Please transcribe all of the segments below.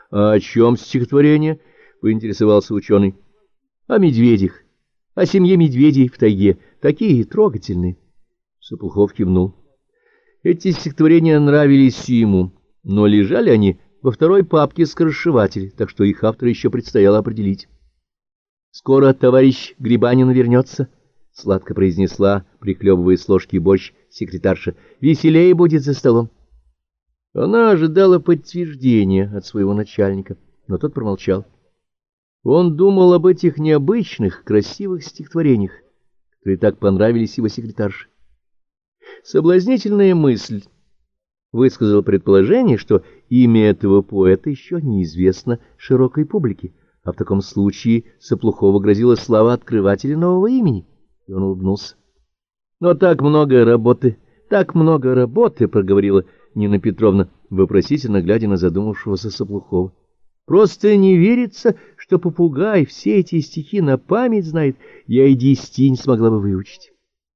— А о чем стихотворение? — поинтересовался ученый. — О медведях, о семье медведей в тайге, такие трогательные. Сапухов кивнул. Эти стихотворения нравились ему, но лежали они во второй папке скоросшивателя, так что их автора еще предстояло определить. — Скоро товарищ Грибанин вернется, — сладко произнесла, прихлебывая с ложки борщ, секретарша. — Веселее будет за столом. Она ожидала подтверждения от своего начальника, но тот промолчал. Он думал об этих необычных, красивых стихотворениях, которые так понравились его секретарше. Соблазнительная мысль высказала предположение, что имя этого поэта еще неизвестно широкой публике, а в таком случае Саплухову грозила слава открывателя нового имени, и он улыбнулся. — Но так много работы, — проговорила Нина Петровна, вопросительно глядя на задумавшегося Саплухова. — Просто не верится, что попугай все эти стихи на память знает, я и 10 не смогла бы выучить.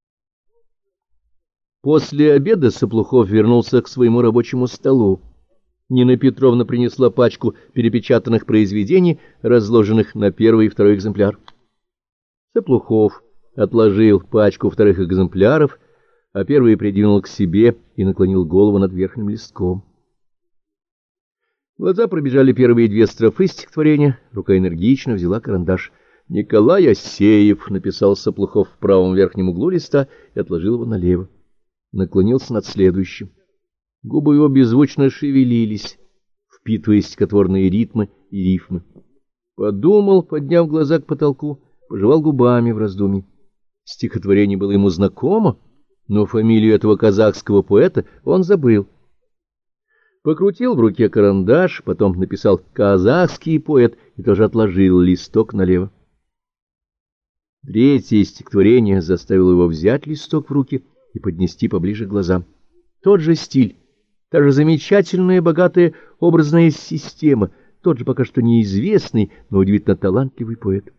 После обеда Саплухов вернулся к своему рабочему столу. Нина Петровна принесла пачку перепечатанных произведений, разложенных на первый и второй экземпляр. Саплухов отложил пачку вторых экземпляров, а первый придвинул к себе и наклонил голову над верхним листком. Глаза пробежали первые 2 строфы стихотворения, рука энергично взяла карандаш. «Николай Асеев», — написал Саплухов в правом верхнем углу листа и отложил его налево. Наклонился над следующим. Губы его беззвучно шевелились, впитывая стихотворные ритмы и рифмы. Подумал, подняв глаза к потолку, пожевал губами в раздумье. Стихотворение было ему знакомо, но фамилию этого казахского поэта он забыл. Покрутил в руке карандаш, потом написал «казахский поэт» и тоже отложил листок налево. Третье стихотворение заставило его взять листок в руки и поднести поближе к глазам. Тот же стиль, та же замечательная, богатая образная система, тот же пока что неизвестный, но удивительно талантливый поэт.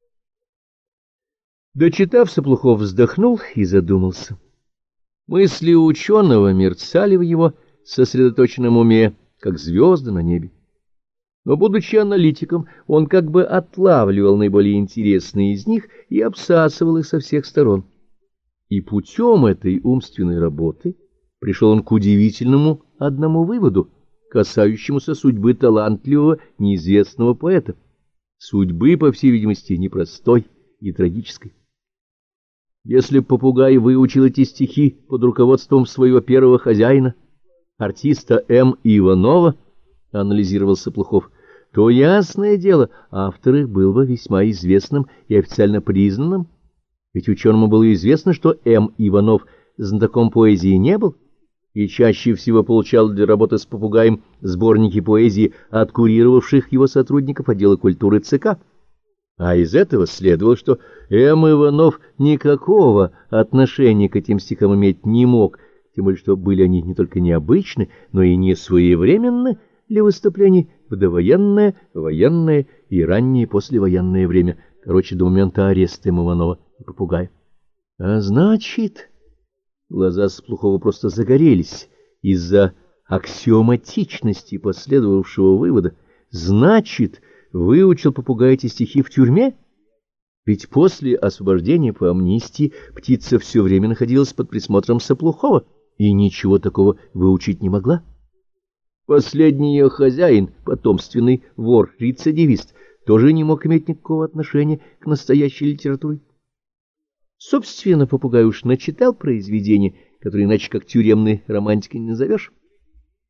Дочитав, Саплухов вздохнул и задумался. Мысли ученого мерцали в его сосредоточенном уме, как звезды на небе. Но, будучи аналитиком, он как бы отлавливал наиболее интересные из них и обсасывал их со всех сторон. И путем этой умственной работы пришел он к удивительному одному выводу, касающемуся судьбы талантливого неизвестного поэта. Судьбы, по всей видимости, непростой и трагической. Если б попугай выучил эти стихи под руководством своего первого хозяина, артиста М. Иванова, анализировал Саплухов, то, ясное дело, автор их был бы весьма известным и официально признанным, ведь ученому было известно, что М. Иванов знатоком поэзии не был и чаще всего получал для работы с попугаем сборники поэзии от курировавших его сотрудников отдела культуры ЦК. А из этого следовало, что М. Иванов никакого отношения к этим стихам иметь не мог, тем более что были они не только необычны, но и не своевременны для выступлений в довоенное, военное и раннее послевоенное время, короче, до момента ареста М. Иванова и попугая. А значит, глаза Саплухова просто загорелись из-за аксиоматичности последовавшего вывода. Значит, выучил попугай эти стихи в тюрьме? Ведь после освобождения по амнистии птица все время находилась под присмотром Саплухова и ничего такого выучить не могла. Последний ее хозяин, потомственный вор-рецидивист, тоже не мог иметь никакого отношения к настоящей литературе. Собственно, попугай уж начитал произведения, которые иначе как тюремной романтикой не назовешь.